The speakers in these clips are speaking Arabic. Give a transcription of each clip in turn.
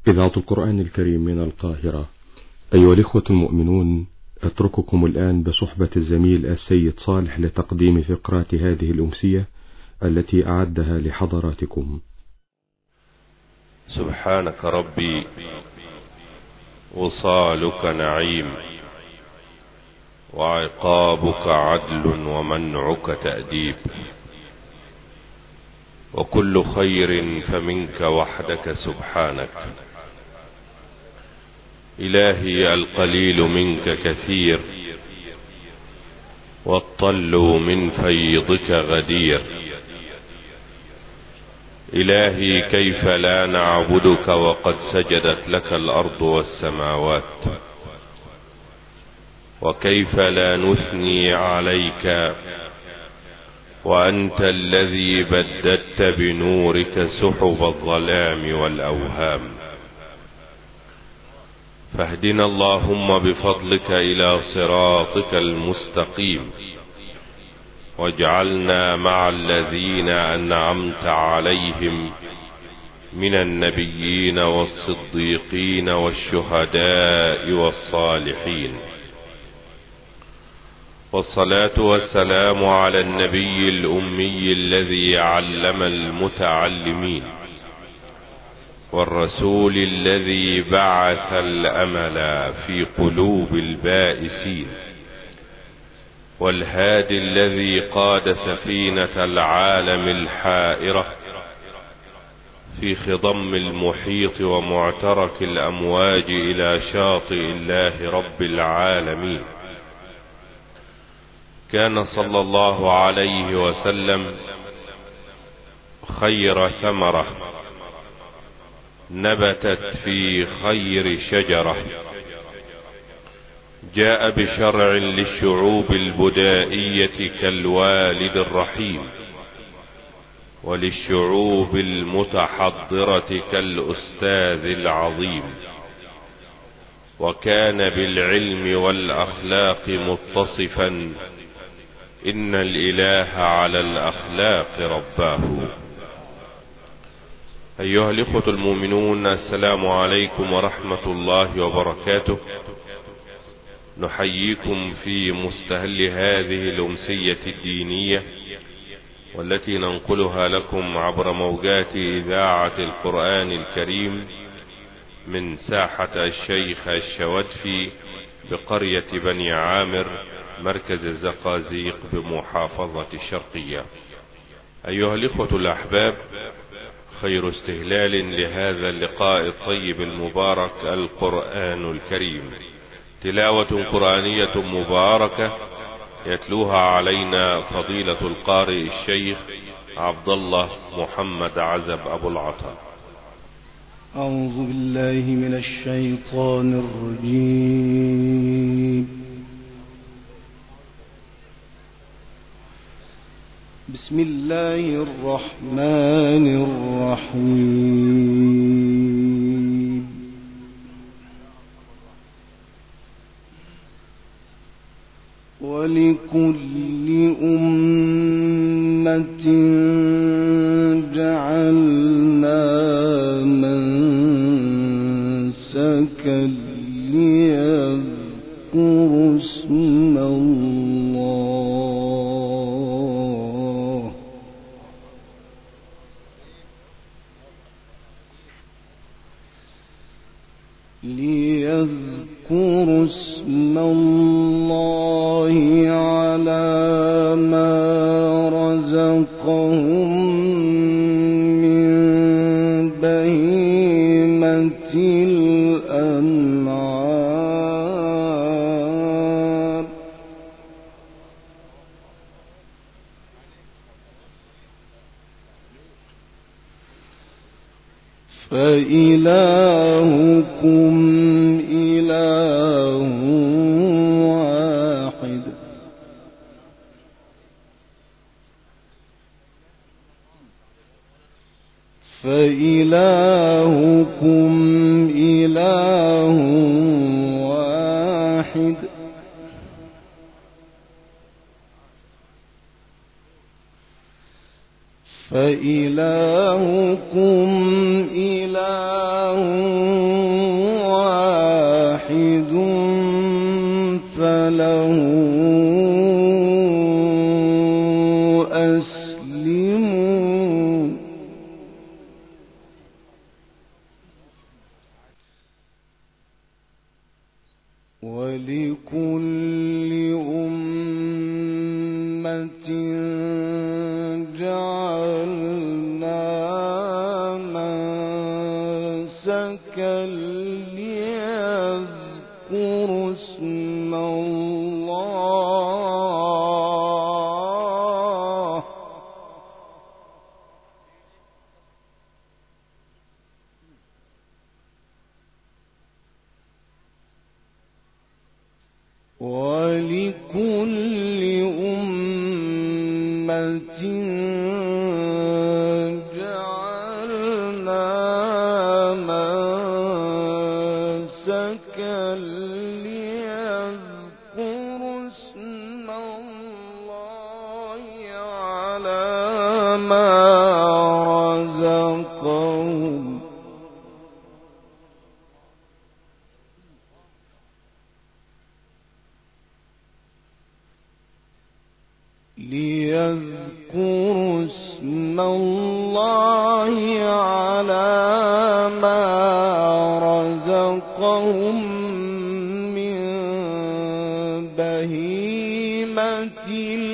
إذاعة القرآن الكريم من القاهرة. أيها الإخوة المؤمنون، أترككم الآن بصحبة الزميل السيد صالح لتقديم فقرات هذه الأمسية التي أعدها لحضراتكم. سبحانك ربي وصالك نعيم، وعقابك عدل ومنعك تأديب، وكل خير فمنك وحدك سبحانك. إلهي القليل منك كثير، والطل من فيضك غدير. إلهي كيف لا نعبدك وقد سجدت لك الأرض والسماوات، وكيف لا نثني عليك وأنت الذي بددت بنورك سحب الظلام والأوهام. فاهدنا اللهم بفضلك إلى صراطك المستقيم، واجعلنا مع الذين أنعمت عليهم من النبيين والصديقين والشهداء والصالحين. والصلاة والسلام على النبي الأمي الذي علم المتعلمين، والرسول الذي بعث الأمل في قلوب البائسين، والهادي الذي قاد سفينة العالم الحائرة في خضم المحيط ومعترك الأمواج إلى شاطئ الله رب العالمين. كان صلى الله عليه وسلم خير ثمرة نبتت في خير شجرة، جاء بشرع للشعوب البدائية كالوالد الرحيم، وللشعوب المتحضرة كالأستاذ العظيم، وكان بالعلم والأخلاق متصفا، إن الإله على الأخلاق رباه. أيها الإخوة المؤمنون، السلام عليكم ورحمة الله وبركاته. نحييكم في مستهل هذه الأمسية الدينية، والتي ننقلها لكم عبر موجات إذاعة القرآن الكريم من ساحة الشيخ الشوادفي بقرية بني عامر، مركز الزقازيق بمحافظة الشرقية. أيها الإخوة الأحباب، خير استهلال لهذا اللقاء الطيب المبارك القرآن الكريم، تلاوة قرآنية مباركة يتلوها علينا فضيلة القارئ الشيخ عبد الله محمد عزب أبو العطا. أعوذ بالله من الشيطان الرجيم. بسم الله الرحمن الرحيم. ولكل أمة جعلنا منسكا ليذكروا اسم الله على ما رزقهم من بهيمة الأنعام. فإلهكم إله واحد، فإلهكم إله واحد، فإلهكم إله ولكل أمة جعلنا منسكا ليذكروا اسم الله ولكل أمة جعلنا منسكا ليذكروا اسم الله على ما رزقهم من بهيمة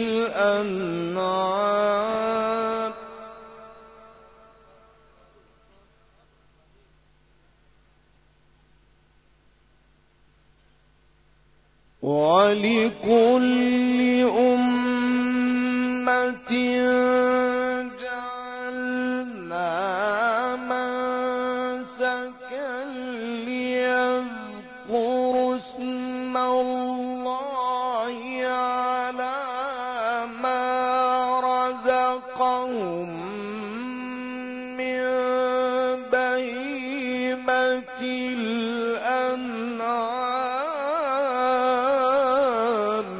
الأنعام ولكل أمة جعلنا منسكا ليذكروا اسم الله على ما رزقهم من بهيمة الأنعام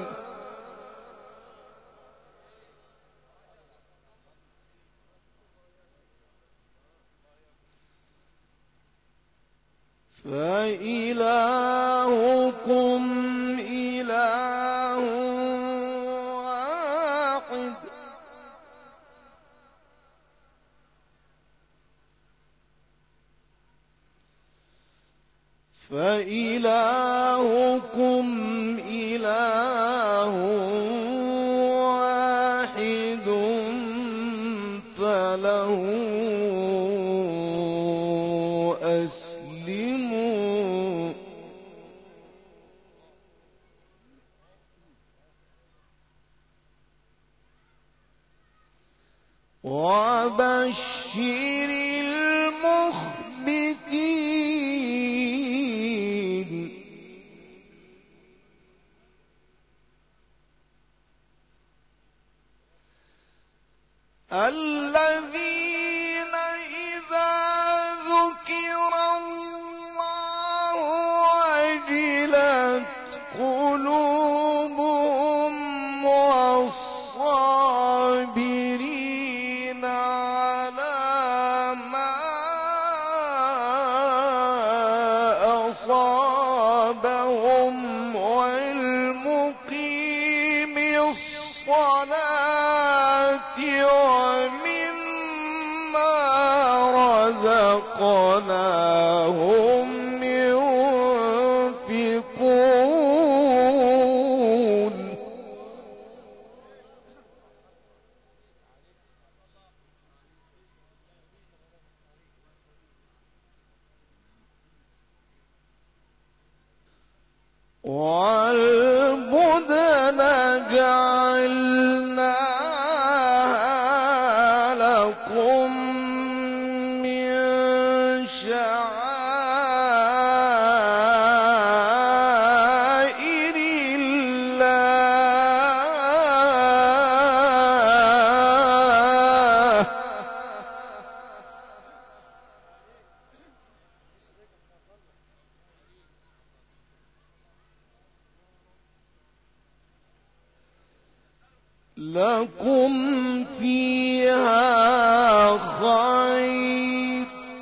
فإلهكم إله واحد فله أسلموا وبشر المخبتين الذين إذا ذكر الله وجلت قلوبهم والصابرين على ما أصابهم والمقيم الصلاة ومما رزقناهم ينفقون والبدن جعلناها لكم من شعائر الله لكم فيها خير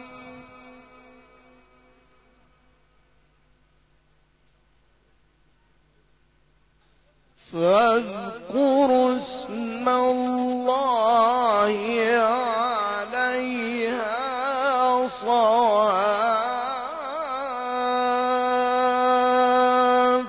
فاذكروا اسم الله عليها صواف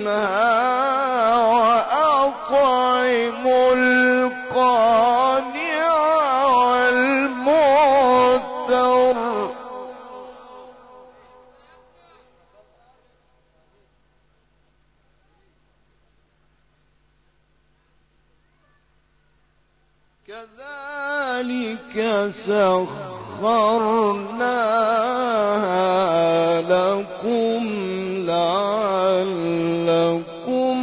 وأطعموا القانع والمعتر كذلك سخرناها لكم لعلكم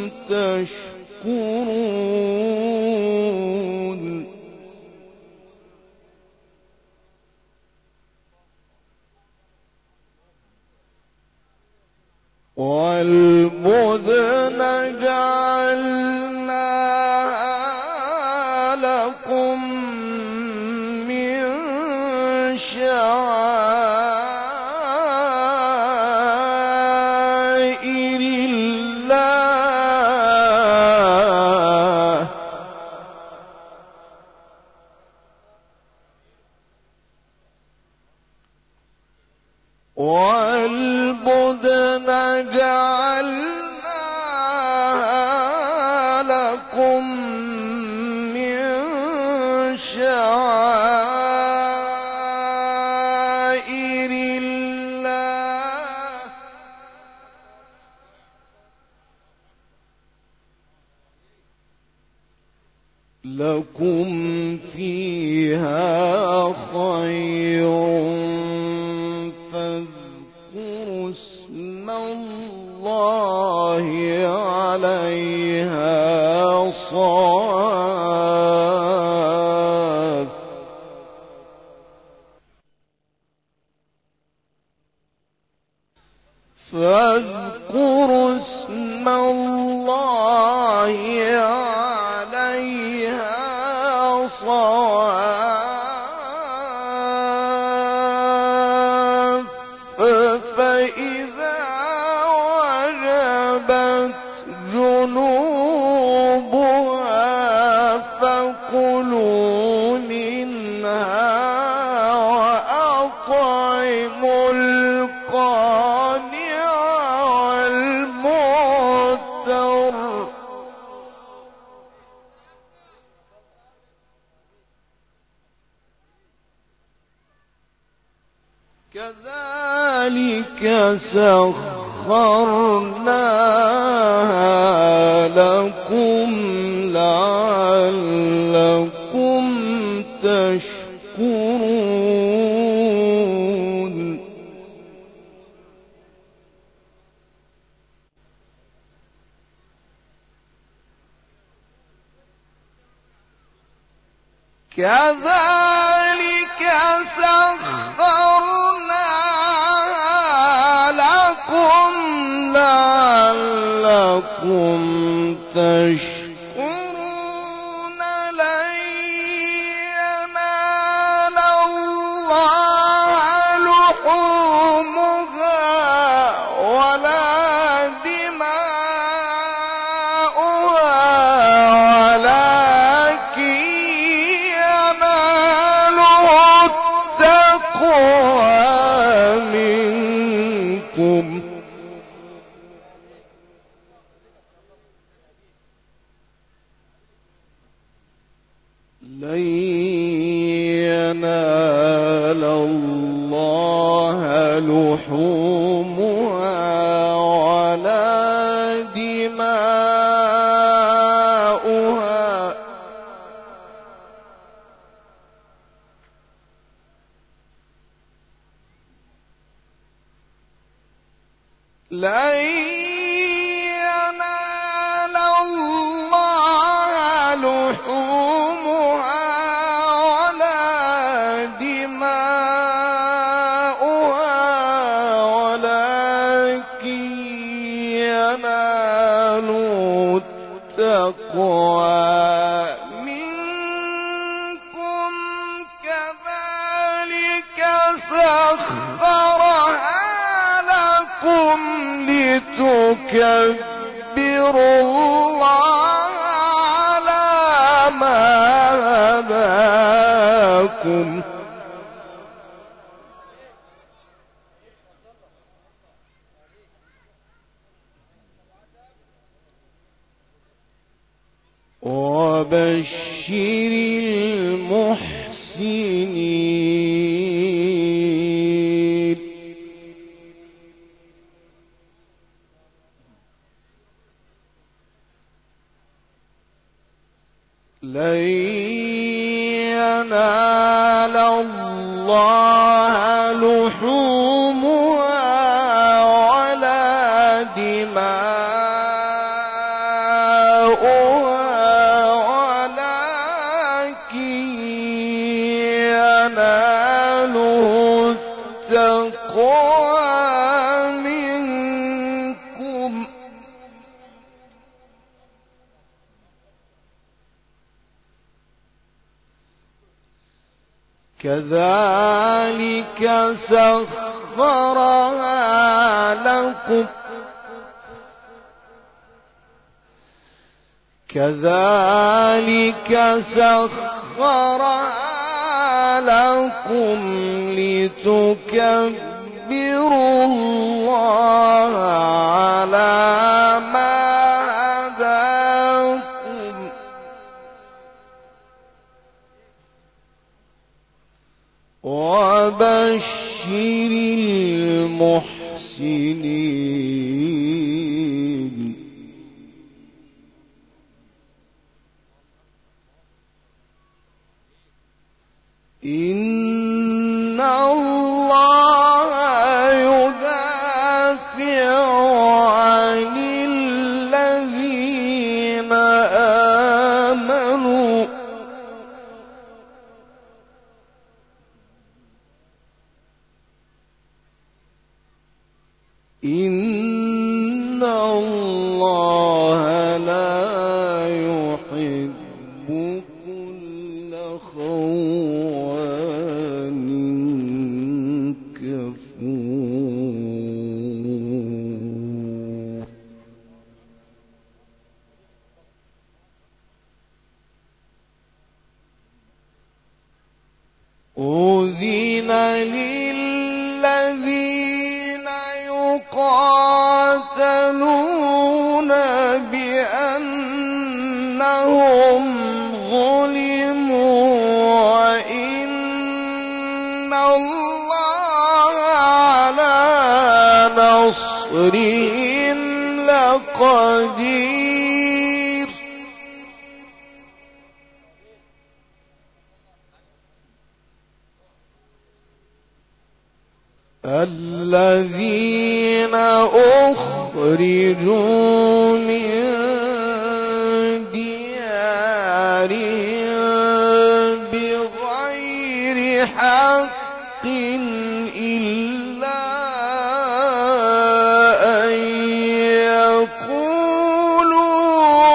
تشكرون والبدن جعلناها لكم من شعائر الله والبدن جعلناها لكم من شعائر الله لكم فيها خير فاذكروا اسم الله عليها صواف فاذكروا اسم الله عليها صواف فإذا وجبت جنوبها فكلوا منها وأطعموا القانع والمعتر كذلك سخرناها لكم لعلكم تشكرون كذلك سخرناها لكم لعلكم تشكرون لن ينال الله لحومها ولا دماؤها ولكن يناله التقوى منكم لن ينال الله لحومها ولا دماؤها لن ينال الله لحومها ولا دماؤها ولكن يناله التقوى منكم كذلك سخرها لكم لتكبروا الله على ما هداكم وبشر المحسنين لن ينال الله لحومها ولا دماؤها ولكن يناله التقوى منكم كذلك سخرها لكم لتكبروا الله على ما هداكم وبشر المحسنين إن الله يدافع عن الذين آمنوا إن الله لا يحب كل خوان كفور أذن للذين يقاتلون بأنهم ظلموا وإن الله على نصرهم لقدير الذين أخرجوا من ديارهم بغير حق إلا أن يقولوا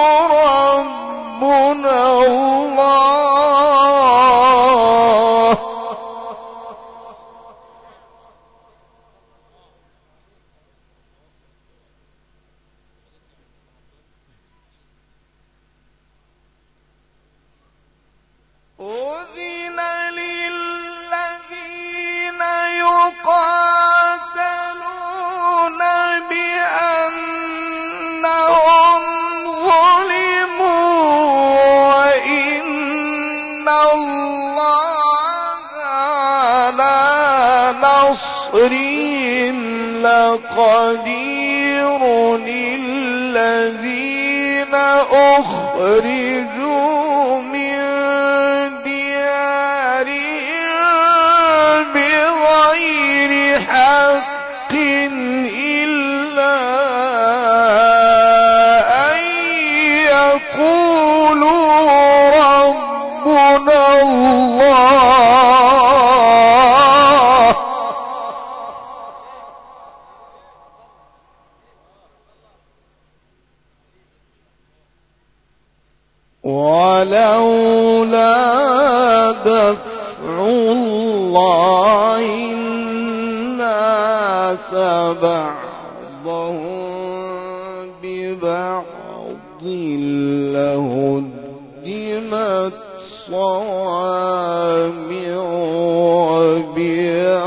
ربنا الله أذن للذين يقاتلون بأنهم ظلموا وإن الله على نصرهم لقدير الذين أخرجوا من ديارهم بغير حق إلا أن يقولوا ربنا الله ولولا دفع الله الناس بعضهم ببعض لهدمت صوامع وبيع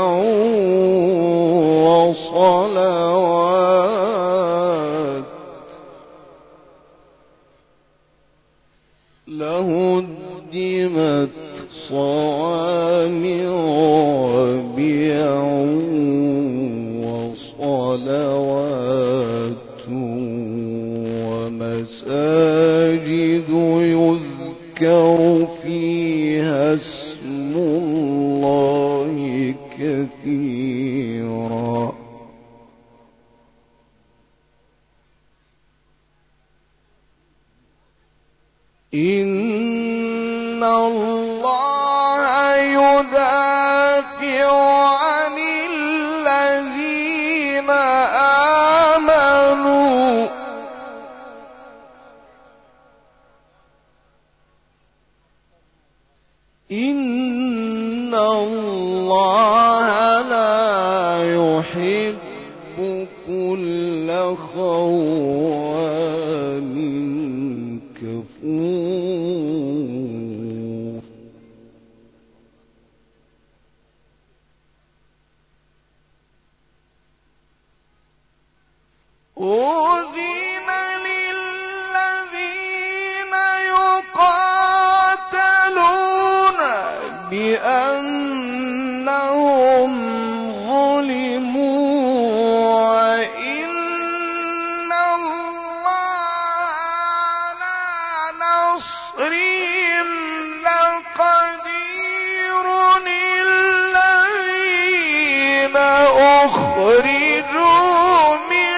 وصلوات لهدمت صوامع وبيع وصلوات ومساجد يذكر فيها اسم الله كثيرا إن الله يدافع عن الذين آمنوا إن الله لا يحب كل خوان كفور أذن للذين يقاتلون بأنهم ظلموا وإن الله على نصرهم لقدير الذين أخرجوا من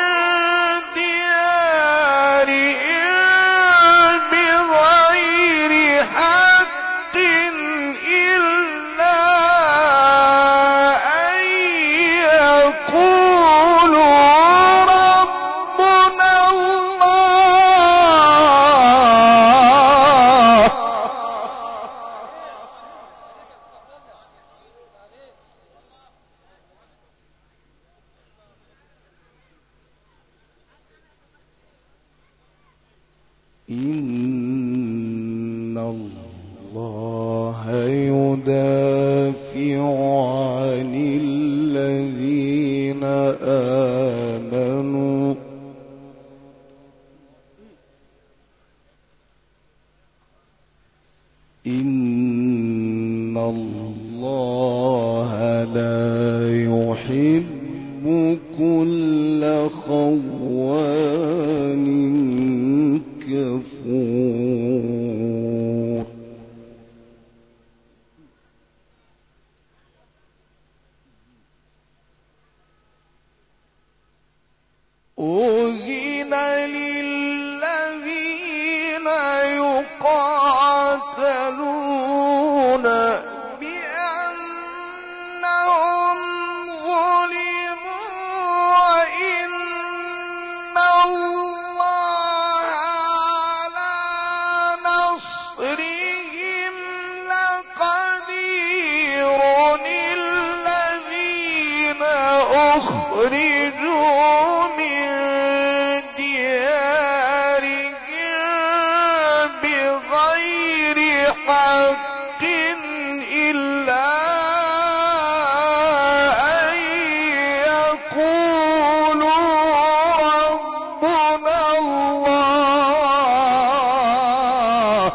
ديارهم بغير حق إلا أن يقولوا ربنا الله إن الله يدافع عن الذين آمنوا إن الله لا يحب كل خوان كفور أذن للذين يقاتلون بأنهم ظلموا وإن الله على نصرهم لقدير الذين أخرجوا من ديارهم بغير حق إلا أن يقولوا ربنا الله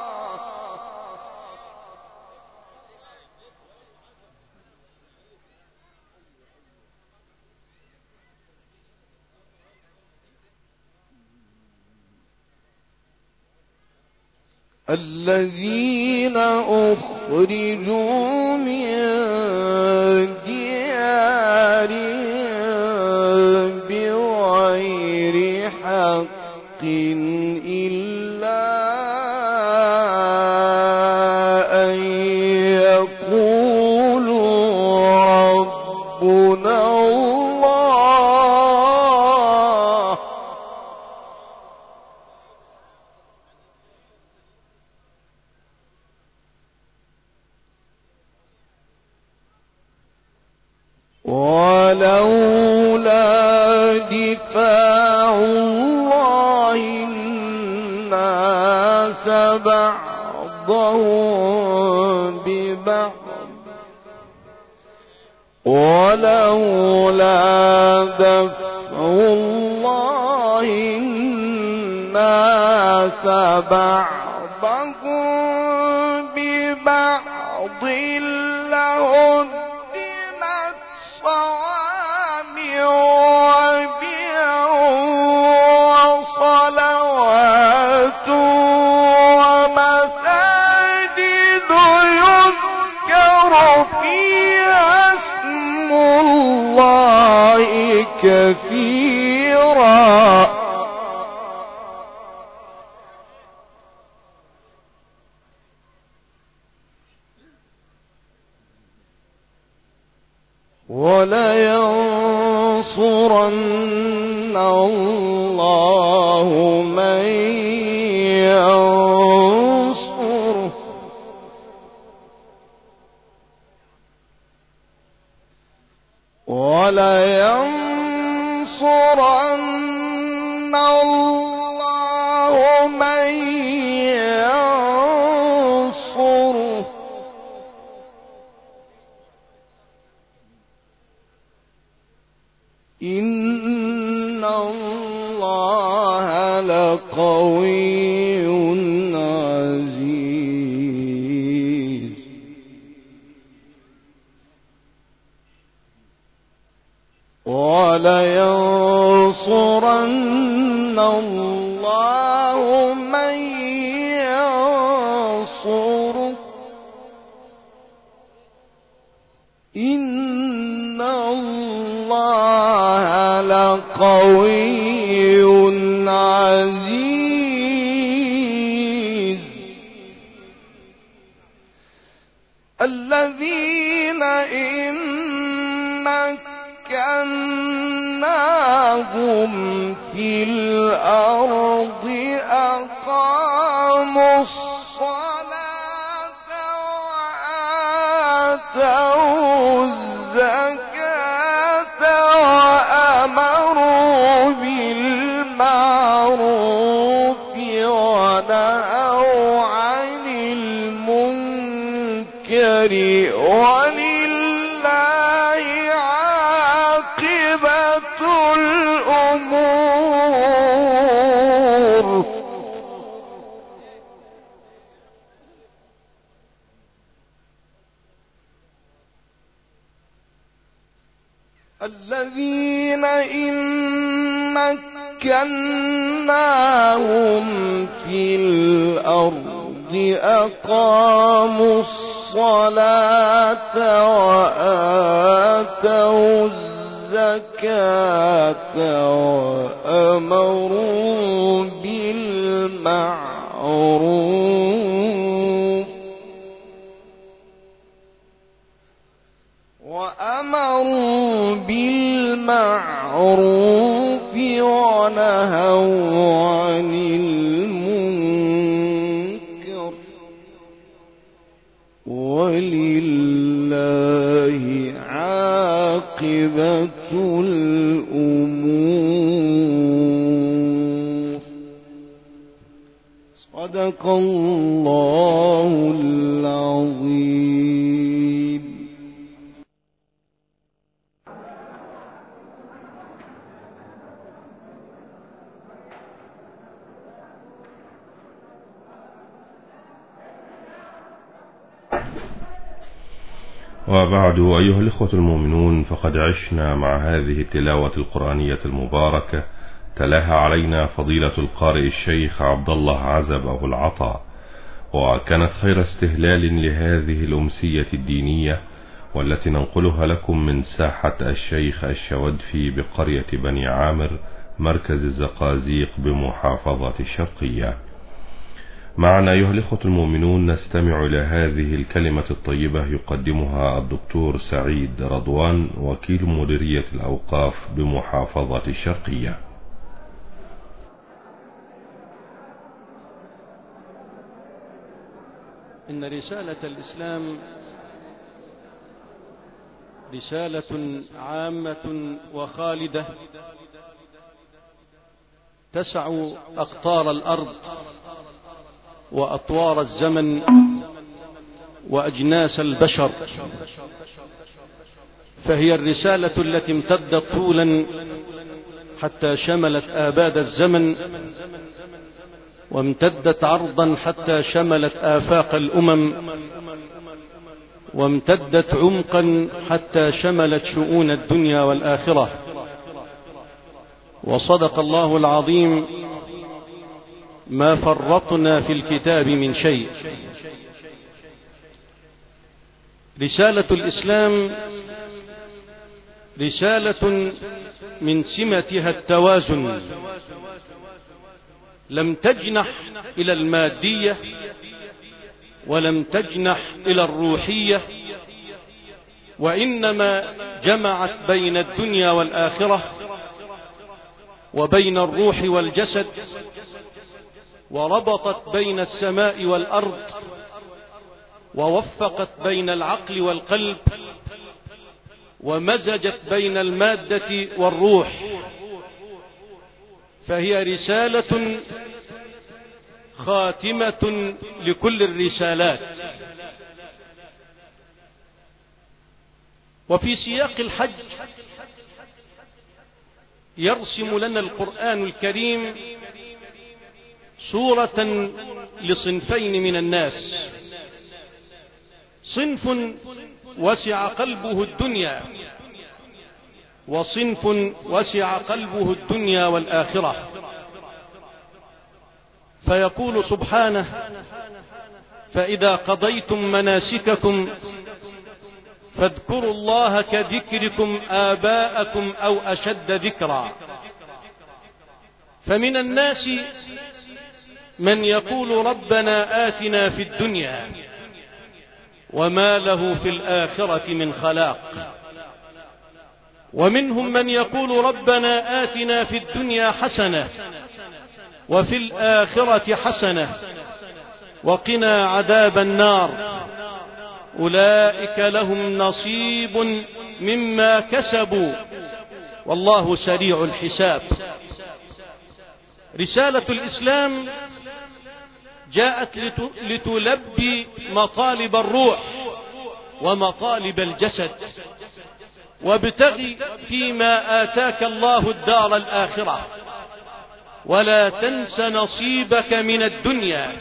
الذين أخرجوا من ديارهم بغير حق إلا أن يقولوا ربنا الله ولولا دفاع الله الناس بعضهم ببعض ولولا دفع الله الناس بعضهم ببعض لهدمت صوامع وبيع وصلوات ومساجد يذكر فيها اسم الله كثيرا ولينصرن الله من ينصره ولينصرن الله من ينصره إن الله لقوي عزيز ولينصرن الله من ينصره إن الله لقوي عزيز الذين إن مكناهم في الأرض أقاموا الصلاة وآتوا الزكاة وأمروا بالمعروف ونهوا عن المنكر ولله عاقبة الأمور الذين إن مكناهم في الأرض أقاموا الصلاة وآتوا الزكاة وأمروا بالمعروف ونهوا عن المنكر ولله عاقبة الأمور. صدق الله العظيم. وبعد أيها الإخوة المؤمنون، فقد عشنا مع هذه التلاوة القرآنية المباركة تلاها علينا فضيلة القارئ الشيخ عبد الله عزب أبو العطا، وكانت خير استهلال لهذه الأمسية الدينية والتي ننقلها لكم من ساحة الشيخ الشودفي بقرية بني عامر مركز الزقازيق بمحافظة الشرقية. معنا أيها الإخوة المؤمنون نستمع إلى هذه الكلمة الطيبة يقدمها الدكتور سعيد رضوان وكيل مديرية الأوقاف بمحافظة الشرقية. إن رسالة الإسلام رسالة عامة وخالدة تسع أقطار الأرض وأطوار الزمن وأجناس البشر، فهي الرسالة التي امتدت طولا حتى شملت آباد الزمن وامتدت عرضا حتى شملت آفاق الأمم، وامتدت عمقا حتى شملت شؤون الدنيا والآخرة. وصدق الله العظيم: ما فرطنا في الكتاب من شيء. رسالة الإسلام رسالة من سمتها التوازن، لم تجنح إلى المادية ولم تجنح إلى الروحية، وإنما جمعت بين الدنيا والآخرة وبين الروح والجسد، وربطت بين السماء والأرض، ووفقت بين العقل والقلب، ومزجت بين المادة والروح. فهي رسالة خاتمة لكل الرسالات. وفي سياق الحج يرسم لنا القرآن الكريم صورة لصنفين من الناس: صنف وسع قلبه الدنيا، وصنف وسع قلبه الدنيا والآخرة. فيقول سبحانه: فإذا قضيتم مناسككم فاذكروا الله كذكركم آباءكم أو أشد ذكرا. فمن الناس من يقول ربنا آتنا في الدنيا وما له في الآخرة من خلاق، ومنهم من يقول ربنا آتنا في الدنيا حسنة وفي الآخرة حسنة وقنا عذاب النار، أولئك لهم نصيب مما كسبوا والله سريع الحساب. رسالة الإسلام جاءت لتلبي مطالب الروح ومطالب الجسد. وابتغ فيما آتاك الله الدار الآخرة ولا تنس نصيبك من الدنيا،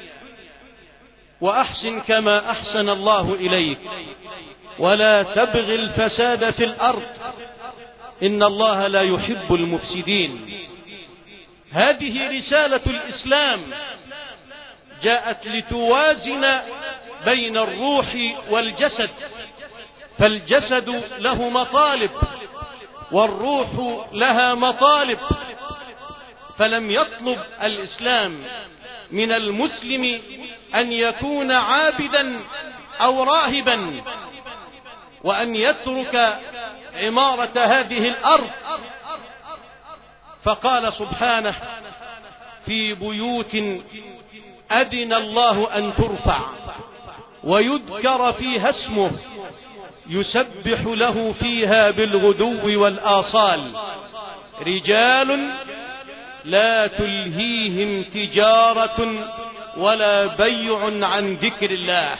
وأحسن كما أحسن الله إليك، ولا تبغ الفساد في الأرض إن الله لا يحب المفسدين. هذه رسالة الإسلام، جاءت لتوازن بين الروح والجسد، فالجسد له مطالب والروح لها مطالب. فلم يطلب الإسلام من المسلم أن يكون عابدا أو راهبا وأن يترك عمارة هذه الأرض، فقال سبحانه: في بيوت أذن الله أن ترفع ويذكر فيها اسمه يسبح له فيها بالغدو والآصال، رجال لا تلهيهم تجارة ولا بيع عن ذكر الله.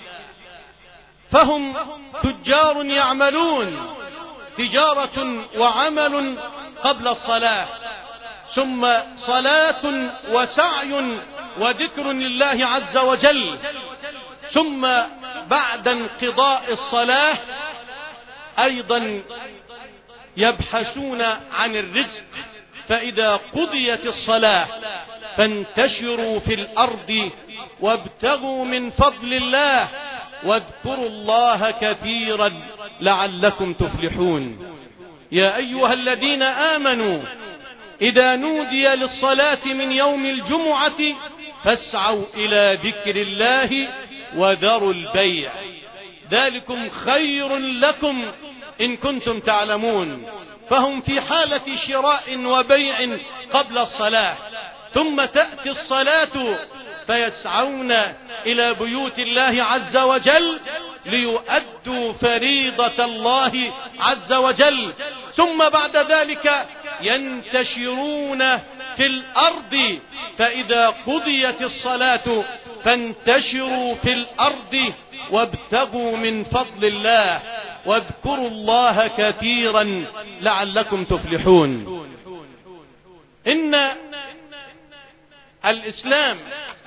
فهم تجار يعملون تجارة وعمل قبل الصلاة، ثم صلاة وسعي وذكر لله عز وجل، ثم بعد انقضاء الصلاة أيضا يبحثون عن الرزق. فإذا قضيت الصلاة فانتشروا في الأرض وابتغوا من فضل الله واذكروا الله كثيرا لعلكم تفلحون. يا أيها الذين آمنوا إذا نودي للصلاة من يوم الجمعة فاسعوا إلى ذكر الله وذروا البيع، ذلكم خير لكم إن كنتم تعلمون. فهم في حالة شراء وبيع قبل الصلاة، ثم تأتي الصلاة فيسعون إلى بيوت الله عز وجل ليؤدوا فريضة الله عز وجل، ثم بعد ذلك ينتشرون في الأرض. فإذا قضيت الصلاة فانتشروا في الأرض وابتغوا من فضل الله واذكروا الله كثيرا لعلكم تفلحون. إن الإسلام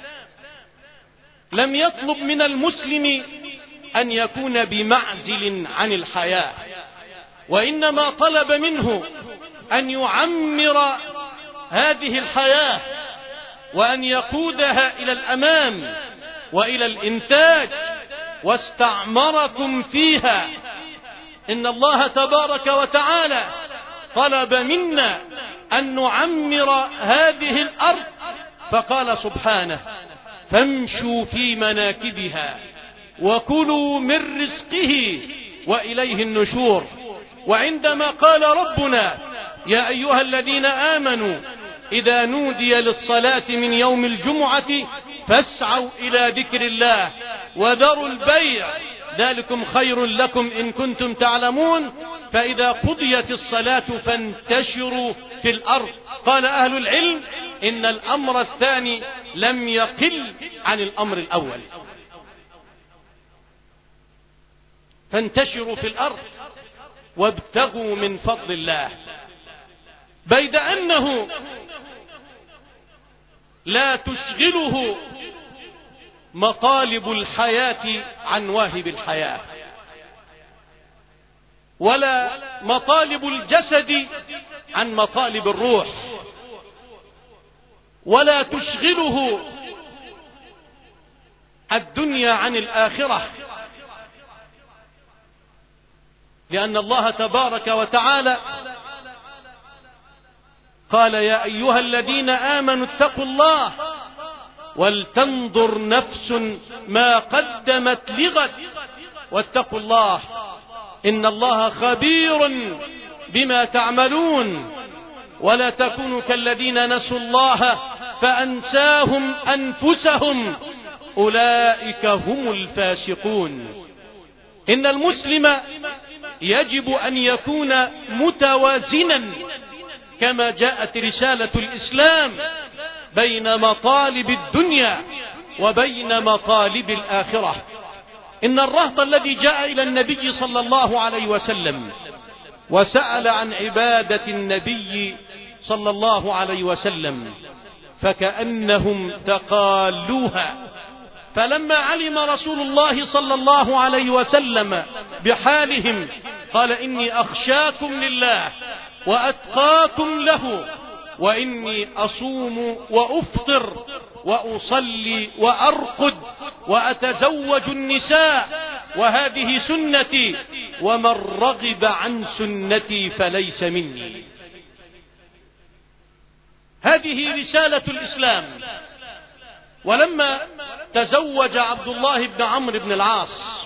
لم يطلب من المسلم أن يكون بمعزل عن الحياة، وإنما طلب منه أن يعمر هذه الحياة وأن يقودها إلى الأمام وإلى الإنتاج، واستعمركم فيها. إن الله تبارك وتعالى طلب منا أن نعمر هذه الأرض، فقال سبحانه: فامشوا في مناكبها وكلوا من رزقه وإليه النشور. وعندما قال ربنا: يا أيها الذين آمنوا إذا نودي للصلاة من يوم الجمعة فاسعوا إلى ذكر الله وذروا البيع ذلكم خير لكم إن كنتم تعلمون، فإذا قضيت الصلاة فانتشروا في الأرض. قال أهل العلم إن الأمر الثاني لم يقل عن الأمر الأول، فانتشروا في الأرض وابتغوا من فضل الله، بيد أنه لا تشغله مطالب الحياة عن واهب الحياة، ولا مطالب الجسد عن مطالب الروح، ولا تشغله الدنيا عن الآخرة، لأن الله تبارك وتعالى قال: يا أيها الذين آمنوا اتقوا الله ولتنظر نفس ما قدمت لغد واتقوا الله إن الله خبير بما تعملون، ولا تكونوا كالذين نسوا الله فأنساهم أنفسهم أولئك هم الفاسقون. إن المسلم يجب أن يكون متوازنا كما جاءت رسالة الإسلام بين مطالب الدنيا وبين مطالب الآخرة. إن الرهط الذي جاء إلى النبي صلى الله عليه وسلم وسأل عن عبادة النبي صلى الله عليه وسلم فكأنهم تقالوها، فلما علم رسول الله صلى الله عليه وسلم بحالهم قال: إني أخشاكم لله وأتقاكم له، وإني أصوم وأفطر وأصلي وأرقد وأتزوج النساء وهذه سنتي، ومن رغب عن سنتي فليس مني. هذه رسالة الإسلام. ولما تزوج عبد الله بن عمرو بن العاص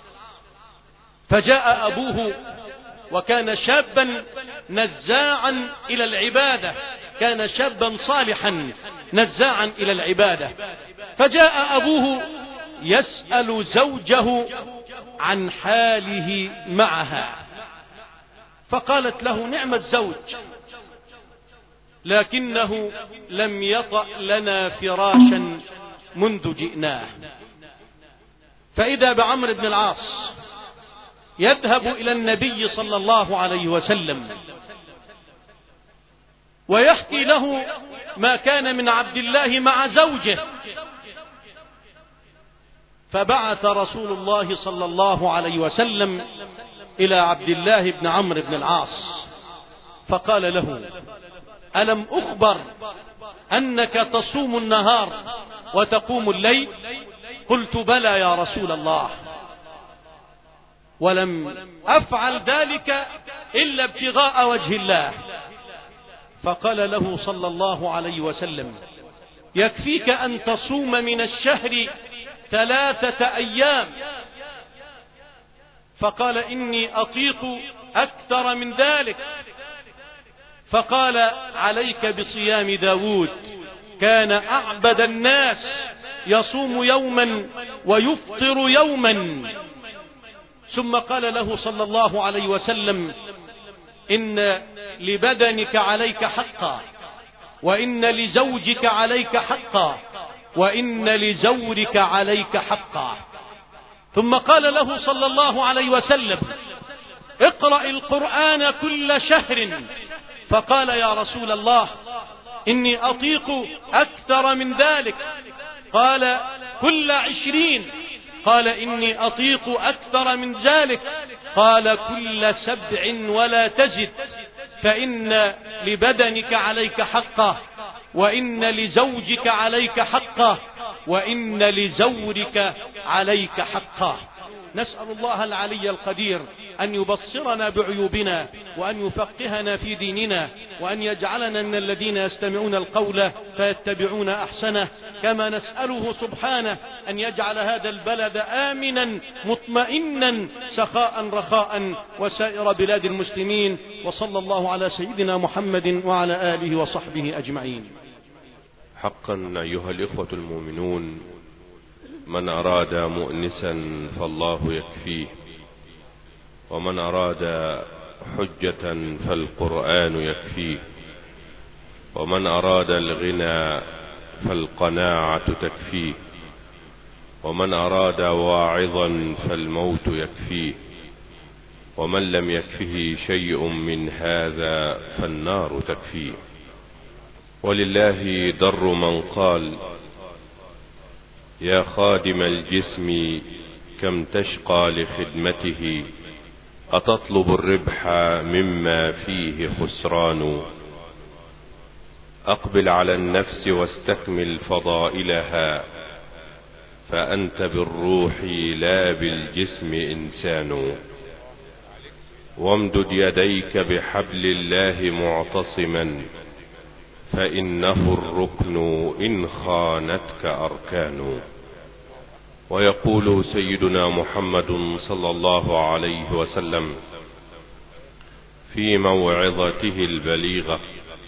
فجاء أبوه وكان شابا نزاعا إلى العبادة، كان شابا صالحا نزاعا إلى العبادة، فجاء أبوه يسأل زوجه عن حاله معها، فقالت له: نعم الزوج، لكنه لم يطأ لنا فراشا منذ جئناه. فإذا بعمرو بن العاص يذهب إلى النبي صلى الله عليه وسلم ويحكي له ما كان من عبد الله مع زوجه، فبعث رسول الله صلى الله عليه وسلم إلى عبد الله بن عمرو بن العاص فقال له: ألم أخبر أنك تصوم النهار وتقوم الليل؟ قلت: بلى يا رسول الله، ولم أفعل ذلك إلا ابتغاء وجه الله. فقال له صلى الله عليه وسلم: يكفيك أن تصوم من الشهر 3 أيام. فقال: إني أطيق أكثر من ذلك. فقال: عليك بصيام داود، كان أعبد الناس، يصوم يوما ويفطر يوما. ثم قال له صلى الله عليه وسلم: إن لبدنك عليك حقا، وإن لزوجك عليك حقا، وإن لزورك عليك حقا. ثم قال له صلى الله عليه وسلم: اقرأ القرآن كل شهر. فقال: يا رسول الله، إني أطيق أكثر من ذلك. قال كل 20. قال إني أطيق أكثر من ذلك. قال كل 7 ولا تزد، فإن لبدنك عليك حقه، وإن لزوجك عليك حقه، وإن لزورك عليك حقه. نسأل الله العلي القدير أن يبصرنا بعيوبنا، وأن يفقهنا في ديننا، وأن يجعلنا من الذين يستمعون القول فيتبعون أحسنه. كما نسأله سبحانه أن يجعل هذا البلد آمنا مطمئنا سخاء رخاء، وسائر بلاد المسلمين. وصلى الله على سيدنا محمد وعلى آله وصحبه أجمعين. حقا أيها الإخوة المؤمنون، من أراد مؤنسا فالله يكفيه، ومن أراد حجة فالقرآن يكفيه، ومن أراد الغنى فالقناعة تكفيه، ومن أراد واعظا فالموت يكفيه، ومن لم يكفه شيء من هذا فالنار تكفيه. ولله در من قال: يا خادم الجسم كم تشقى لخدمته، أتطلب الربح مما فيه خسران. أقبل على النفس واستكمل فضائلها، فأنت بالروح لا بالجسم إنسان. وامدد يديك بحبل الله معتصما، فإنه الركن إن خانتك أركان. ويقول سيدنا محمد صلى الله عليه وسلم في موعظته البليغة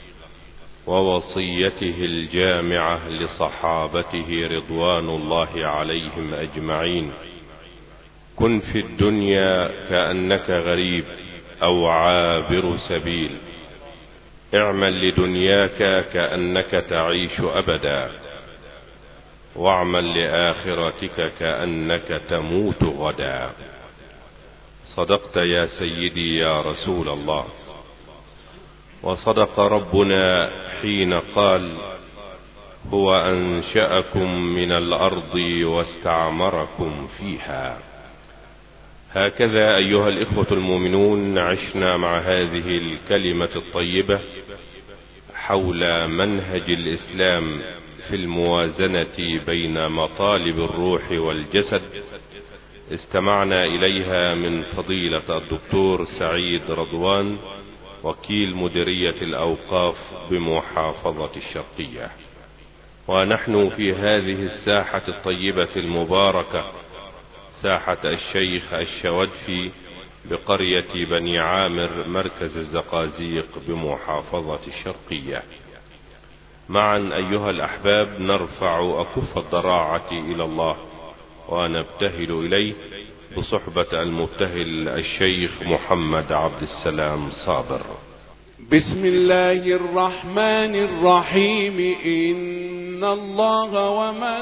ووصيته الجامعة لصحابته رضوان الله عليهم أجمعين: كن في الدنيا كأنك غريب أو عابر سبيل، اعمل لدنياك كأنك تعيش أبدا، واعمل لآخرتك كأنك تموت غدا. صدقت يا سيدي يا رسول الله، وصدق ربنا حين قال: هو أنشأكم من الأرض واستعمركم فيها. هكذا أيها الإخوة المؤمنون عشنا مع هذه الكلمة الطيبة حول منهج الإسلام في الموازنة بين مطالب الروح والجسد. استمعنا إليها من فضيلة الدكتور سعيد رضوان، وكيل مديرية الأوقاف بمحافظة الشرقية. ونحن في هذه الساحة الطيبة المباركة، ساحة الشيخ الشودفي بقرية بني عامر مركز الزقازيق بمحافظة الشرقية. معا أيها الأحباب نرفع أكف الضراعة إلى الله ونبتهل إليه بصحبة المبتهل الشيخ محمد عبد السلام صابر. بسم الله الرحمن الرحيم. إن الله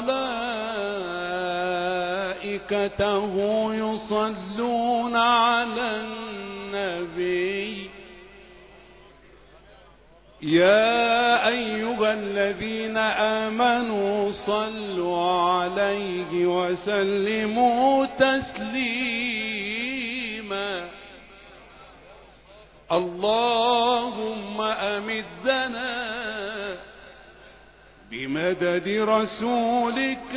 وملائكته يصلون على النبي يا أيها الذين آمنوا صلوا عليه وسلموا تسليما. اللهم أمدنا بمدد رسولك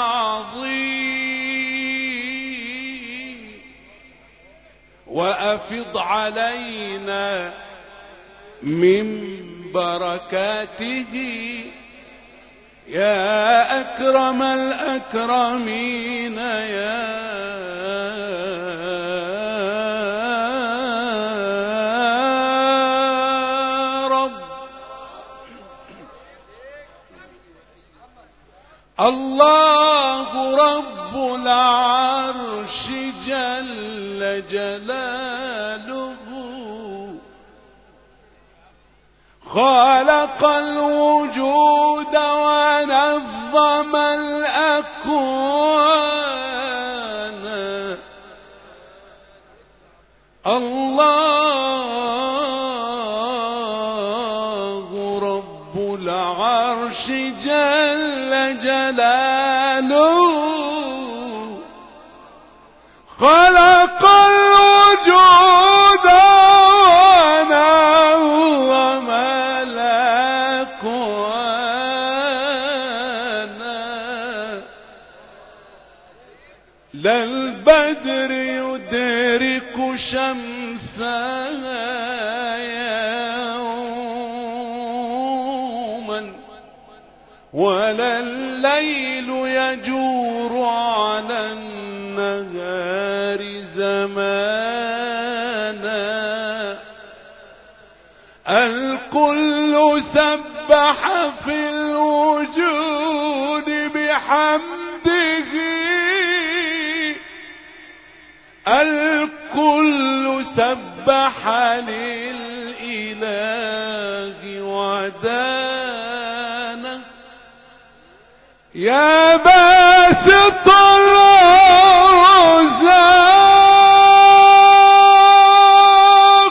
العظيم، وأفض علينا من بركاته يا أكرم الأكرمين يا رب. الله رب العرش جل جلاله خلق الوجود ونظم الأكوان. الله رب العرش جل جلاله خلق الوجود ونور ملك وانا لا البدر يدرك شمسها يوما ولا الليل يجور على النهار زمانا الكل سبح في الوجود بحمده الكل سبح للإله ودانا يا باسط الرزاق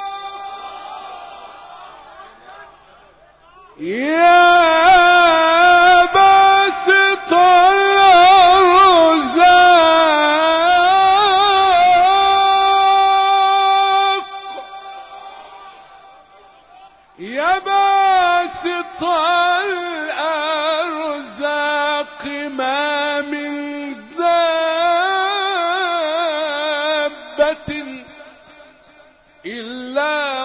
يا باسط الرزاق يا باسط الأرزاق ما من دابة إلا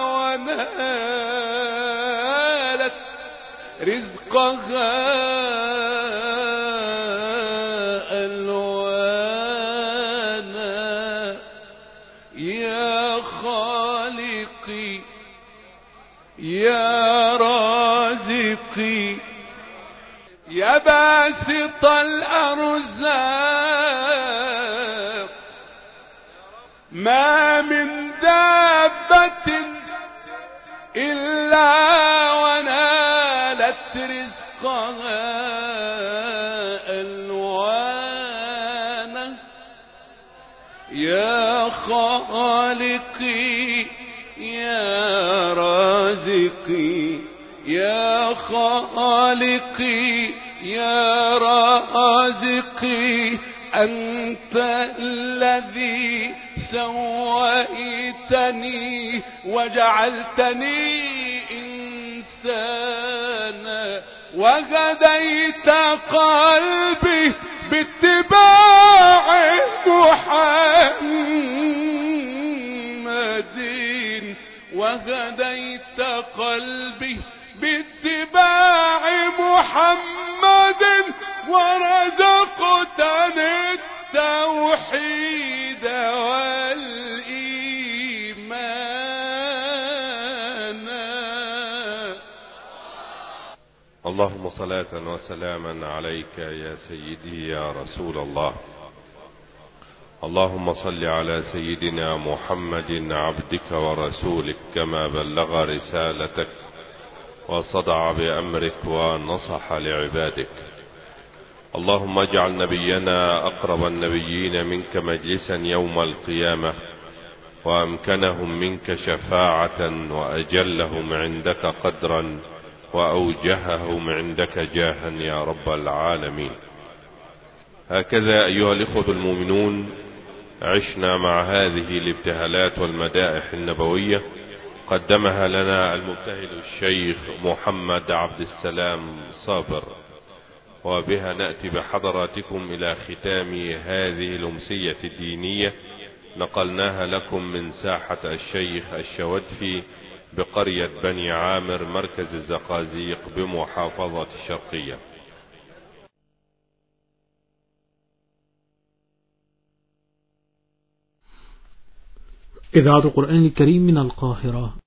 ونالت رزقها ألوانا يا خالقي يا رازقي يا باسط الأرزاق ما من دابة إلا ونالت رزقها ألوانا يا خالقي يا رازقي يا خالقي يا رازقي أنت الذي سويتني وجعلتني إنسانا وهديت قلبي باتباع محمد وهديت قلبي باتباع محمد ورزقتني التوحيد والإيمان. اللهم صلاة وسلاما عليك يا سيدي يا رسول الله. اللهم صل على سيدنا محمد عبدك ورسولك كما بلغ رسالتك وصدع بأمرك ونصح لعبادك. اللهم اجعل نبينا أقرب النبيين منك مجلسا يوم القيامة وأمكنهم منك شفاعة وأجلهم عندك قدرا وأوجههم عندك جاها يا رب العالمين. هكذا أيها الإخوة المؤمنون عشنا مع هذه الابتهالات والمدائح النبوية قدمها لنا المبتهل الشيخ محمد عبد السلام صابر، وبها نأتي بحضراتكم إلى ختام هذه الأمسية الدينية نقلناها لكم من ساحة الشيخ الشودفي بقرية بني عامر مركز الزقازيق بمحافظة الشرقية. إذاعة القرآن الكريم من القاهرة.